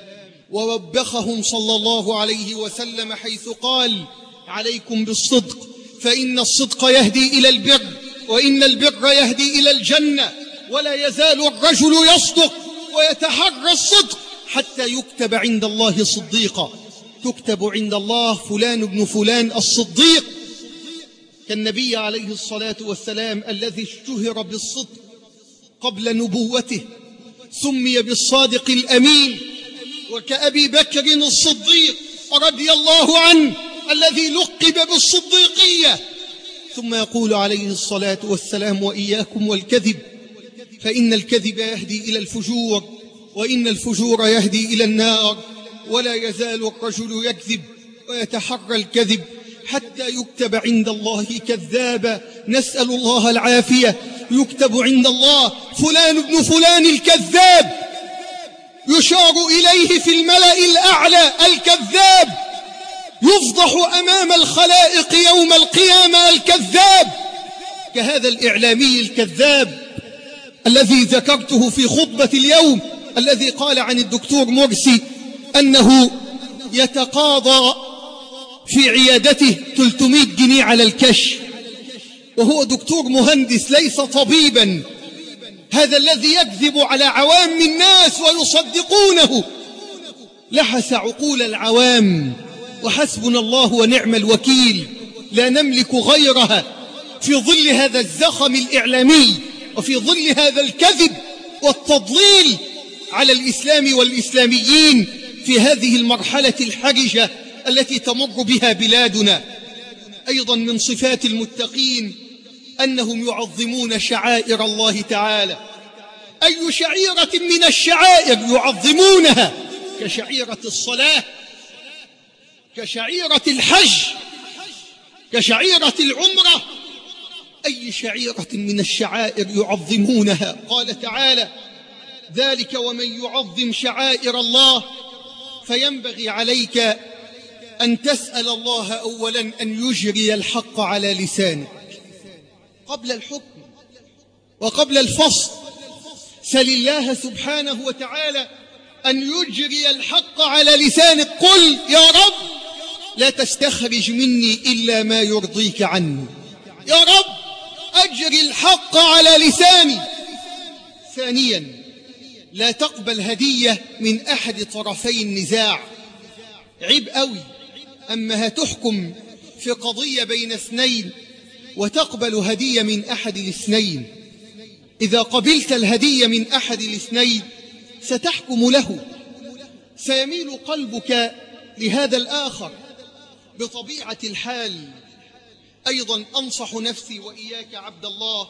Speaker 6: ووبخهم صلى الله عليه وسلم حيث قال: عليكم بالصدق فإن الصدق يهدي إلى البر وإن البر يهدي إلى الجنة، ولا يزال الرجل يصدق ويتحرى الصدق حتى يكتب عند الله صديقا. تكتب عند الله فلان ابن فلان الصديق. كالنبي عليه الصلاة والسلام الذي اشتهر بالصدق قبل نبوته سمي بالصادق الأمين، وكأبي بكر الصديق رضي الله عنه الذي لقب بالصديقية. ثم يقول عليه الصلاة والسلام: وإياكم والكذب فإن الكذب يهدي إلى الفجور وإن الفجور يهدي إلى النار، ولا يزال الرجل يكذب ويتحرى الكذب حتى يكتب عند الله كذابا. نسأل الله العافية. يكتب عند الله فلان ابن فلان الكذاب، يشار إليه في الملأ الأعلى الكذاب، يفضح أمام الخلائق يوم القيامة الكذاب. كهذا الإعلامي الكذاب الذي ذكرته في خطبة اليوم، الذي قال عن الدكتور مرسي أنه يتقاضى في عيادته 300 جنيه على الكشف، وهو دكتور مهندس ليس طبيبا. هذا الذي يكذب على عوام الناس ويصدقونه لحس عقول العوام، وحسبنا الله ونعم الوكيل، لا نملك غيرها في ظل هذا الزخم الإعلامي وفي ظل هذا الكذب والتضليل على الإسلام والإسلاميين في هذه المرحلة الحرجة التي تمر بها بلادنا. أيضا من صفات المتقين أنهم يعظمون شعائر الله تعالى. أي شعيرة من الشعائر يعظمونها، كشعيرة الصلاة، كشعيرة الحج، كشعيرة العمرة. أي شعيرة من الشعائر يعظمونها. قال تعالى: ذلك ومن يعظم شعائر الله فينبغي عليك أن تسأل الله أولا أن يجري الحق على لسانك قبل الحكم وقبل الفصل. سل الله سبحانه وتعالى أن يجري الحق على لسانك. قل: يا رب لا تستخرج مني إلا ما يرضيك عني. يا رب أجري الحق على لساني. ثانيا، لا تقبل هدية من أحد طرفي النزاع. عيب قوي أما هتحكم في قضية بين اثنين وتقبل هدية من أحد الاثنين. إذا قبلت الهدية من أحد الاثنين ستحكم له، سيميل قلبك لهذا الآخر بطبيعة الحال. أيضا أنصح نفسي وإياك عبد الله،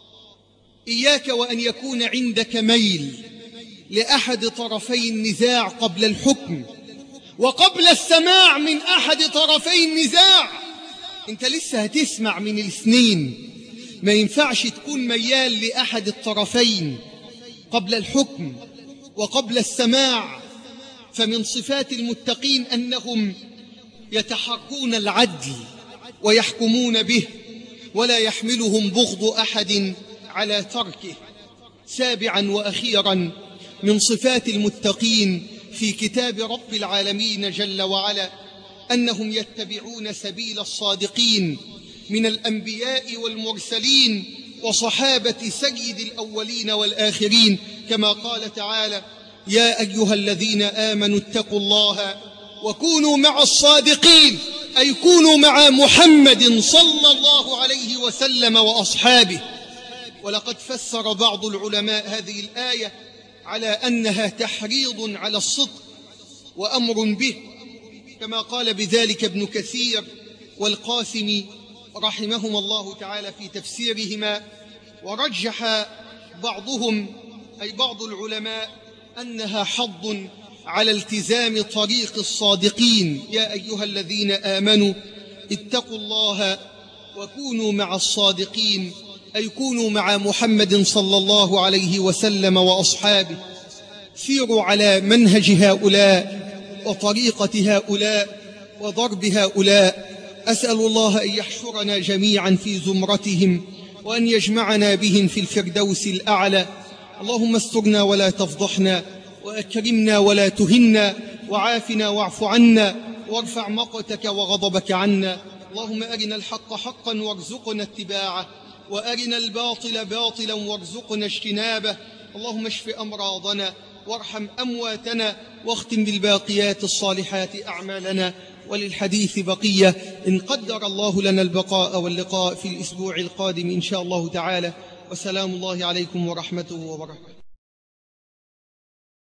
Speaker 6: إياك وأن يكون عندك ميل لأحد طرفي النزاع قبل الحكم وقبل السماع من أحد طرفي النزاع. أنت لسه هتسمع من الاثنين، ما ينفعش تكون ميال لأحد الطرفين قبل الحكم وقبل السماع. فمن صفات المتقين أنهم يتحرون العدل ويحكمون به ولا يحملهم بغض أحد على تركه. سابعا وأخيرا من صفات المتقين في كتاب رب العالمين جل وعلا أنهم يتبعون سبيل الصادقين من الأنبياء والمرسلين وصحابة سيد الأولين والآخرين، كما قال تعالى: يا أيها الذين آمنوا اتقوا الله وكونوا مع الصادقين، أي كونوا مع محمد صلى الله عليه وسلم وأصحابه. ولقد فسر بعض العلماء هذه الآية على أنها تحريض على الصدق وأمر به، كما قال بذلك ابن كثير والقاسمي رحمهما الله تعالى في تفسيرهما. ورجح بعضهم أي بعض العلماء أنها حض على التزام طريق الصادقين. يا أيها الذين آمنوا اتقوا الله وكونوا مع الصادقين، أي كونوا مع محمد صلى الله عليه وسلم وأصحابه، سيروا على منهج هؤلاء وطريقة هؤلاء وضرب هؤلاء. أسأل الله أن يحشرنا جميعا في زمرتهم وأن يجمعنا بهم في الفردوس الأعلى. اللهم استرنا ولا تفضحنا، وأكرمنا ولا تهنا، وعافنا واعف عنا، وارفع مقتك وغضبك عنا. اللهم أرنا الحق حقا وارزقنا اتباعه، وأرنا الباطل باطلا وارزقنا اجتنابه. اللهم اشف أمراضنا وارحم أمواتنا، واختم بالباقيات الصالحات أعمالنا. وللحديث بقية إن قدر الله لنا البقاء واللقاء في الأسبوع القادم إن شاء الله تعالى. وسلام الله عليكم ورحمته وبركاته.